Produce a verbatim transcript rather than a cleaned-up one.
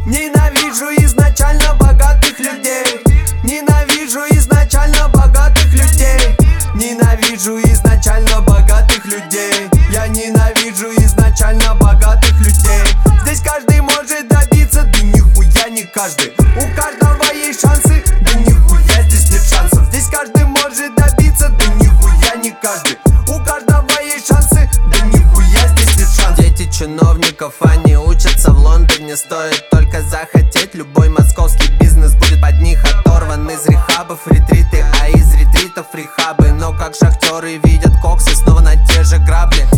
Ненавижу изначально богатых людей. Ненавижу изначально богатых людей. Ненавижу изначально богатых людей. Я ненавижу изначально богатых людей. Здесь каждый может добиться, да нихуя не каждый. У каждого есть шансы, да нихуя здесь нет шансов. Здесь каждый может добиться, да нихуя не каждый. У каждого есть шансы, да нихуя здесь нет шансов. Дети чиновников, они учатся в Лондоне. Стоит только захотеть, любой московский бизнес будет под них оторван. Из рехабов ретриты, а из ретритов рехабы. Но как шахтеры видят коксы, снова на те же грабли.